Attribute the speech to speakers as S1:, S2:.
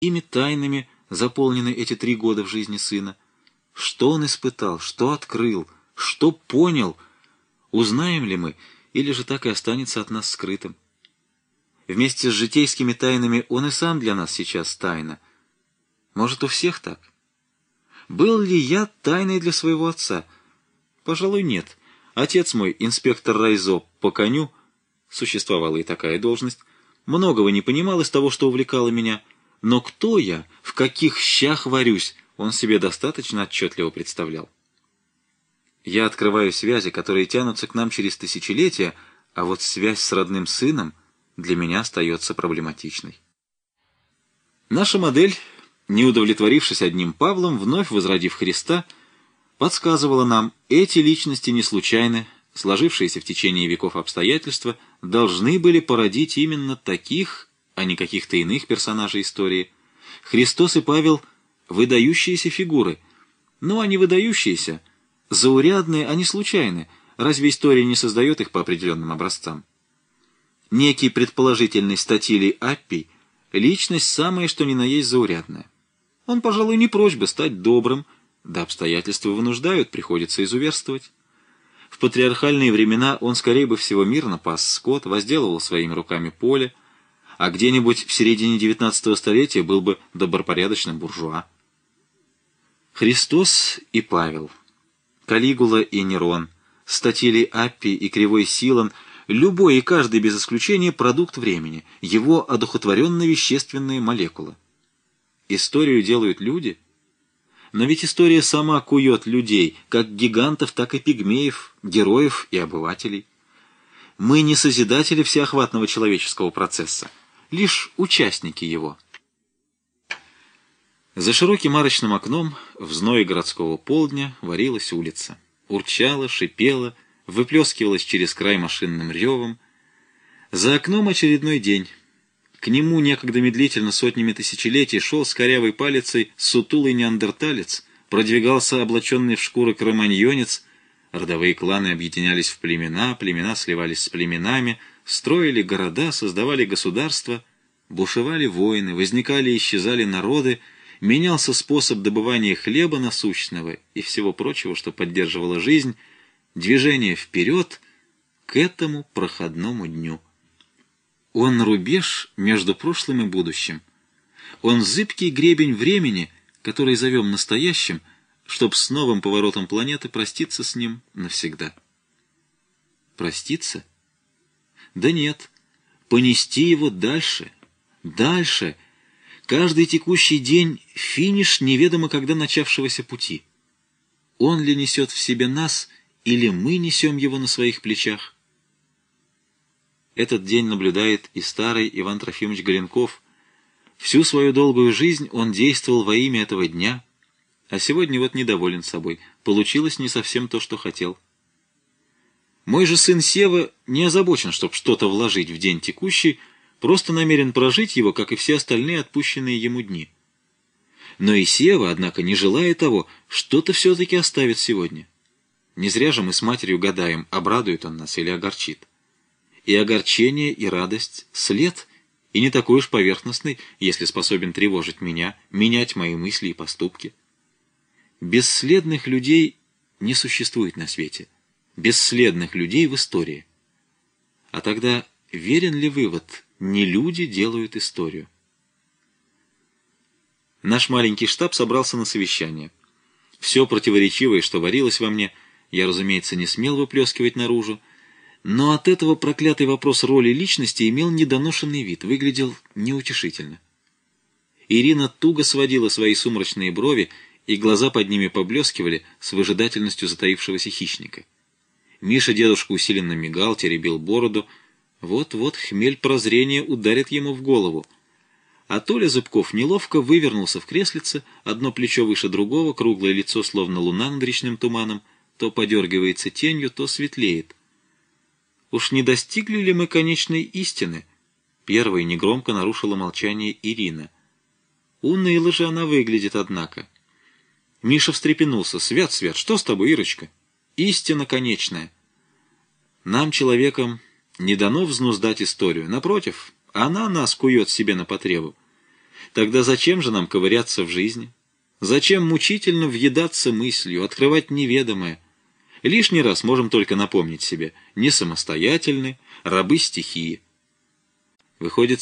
S1: Какими тайнами заполнены эти 3 года в жизни сына? Что он испытал, что открыл, что понял? Узнаем ли мы, или же так и останется от нас скрытым? Вместе с житейскими тайнами он и сам для нас сейчас тайна. Может, у всех так? Был ли я тайной для своего отца? Пожалуй, нет. Отец мой, инспектор райзо по коню, существовала и такая должность, многого не понимал из того, что увлекало меня, но кто я, в каких щах варюсь, он себе достаточно отчетливо представлял. Я открываю связи, которые тянутся к нам через тысячелетия, а вот связь с родным сыном для меня остается проблематичной. Наша модель, не удовлетворившись одним Павлом, вновь возродив Христа, подсказывала нам, эти личности не случайны, сложившиеся в течение веков обстоятельства должны были породить именно таких, а не каких-то иных персонажей истории. Христос и Павел — выдающиеся фигуры. Но они выдающиеся, заурядные, они случайны. Разве история не создает их по определенным образцам? Некий предположительный Статилий Аппий — личность самая что ни на есть заурядная. Он, пожалуй, не прочь бы стать добрым, да обстоятельства вынуждают, приходится изуверствовать. В патриархальные времена он скорее бы всего мирно пас скот, возделывал своими руками поле, а где-нибудь в середине XIX столетия был бы добропорядочным буржуа. Христос и Павел, Калигула и Нерон, Статилий Аппий и Кривой Силан — любой и каждый без исключения продукт времени, его одухотворенно-вещественные молекулы. Историю делают люди, но ведь история сама кует людей, как гигантов, так и пигмеев, героев и обывателей. Мы не созидатели всеохватного человеческого процесса, лишь участники его. За широким арочным окном в зное городского полдня варилась улица. Урчала, шипела, выплескивалась через край машинным ревом. За окном очередной день. К нему некогда медлительно сотнями тысячелетий шел с корявой палицей сутулый неандерталец, продвигался облаченный в шкуры кроманьонец, родовые кланы объединялись в племена, племена сливались с племенами, строили города, создавали государства, бушевали войны, возникали и исчезали народы, менялся способ добывания хлеба насущного и всего прочего, что поддерживало жизнь, движение вперед к этому проходному дню. Он рубеж между прошлым и будущим. Он зыбкий гребень времени, который зовем настоящим, чтоб с новым поворотом планеты проститься с ним навсегда. Проститься? Да нет, понести его дальше, дальше. Каждый текущий день — финиш неведомо когда начавшегося пути. Он ли несет в себе нас, или мы несем его на своих плечах? Этот день наблюдает и старый Иван Трофимович Голенков. Всю свою долгую жизнь он действовал во имя этого дня, а сегодня вот недоволен собой. Получилось не совсем то, что хотел. Мой же сын Сева не озабочен, чтобы что-то вложить в день текущий, просто намерен прожить его, как и все остальные отпущенные ему дни. Но и Сева, однако, не желая того, что-то все-таки оставит сегодня. Не зря же мы с матерью гадаем, обрадует он нас или огорчит. И огорчение, и радость — след, и не такой уж поверхностный, если способен тревожить меня, менять мои мысли и поступки. Бесследных людей не существует на свете. Бесследных людей в истории. А тогда верен ли вывод: не люди делают историю? Наш маленький штаб собрался на совещание. Все противоречивое, что варилось во мне, я, разумеется, не смел выплескивать наружу, но от этого проклятый вопрос роли личности имел недоношенный вид, выглядел неутешительно. Ирина туго сводила свои сумрачные брови, и глаза под ними поблескивали с выжидательностью затаившегося хищника. Миша дедушка усиленно мигал, теребил бороду. Вот-вот хмель прозрения ударит ему в голову. А Толя Зыбков неловко вывернулся в креслице, одно плечо выше другого, круглое лицо, словно луна над речным туманом, то подергивается тенью, то светлеет. Уж не достигли ли мы конечной истины? Первой негромко нарушила молчание Ирина. Уныло же она выглядит, однако. Миша встрепенулся. «Свят, Свят, что с тобой, Ирочка? Истина конечная. Нам, человекам, не дано взнуздать историю. Напротив, она нас кует себе на потребу. Тогда зачем же нам ковыряться в жизни? Зачем мучительно въедаться мыслью, открывать неведомое? Лишний раз можем только напомнить себе: не самостоятельны, рабы стихии. Выходит,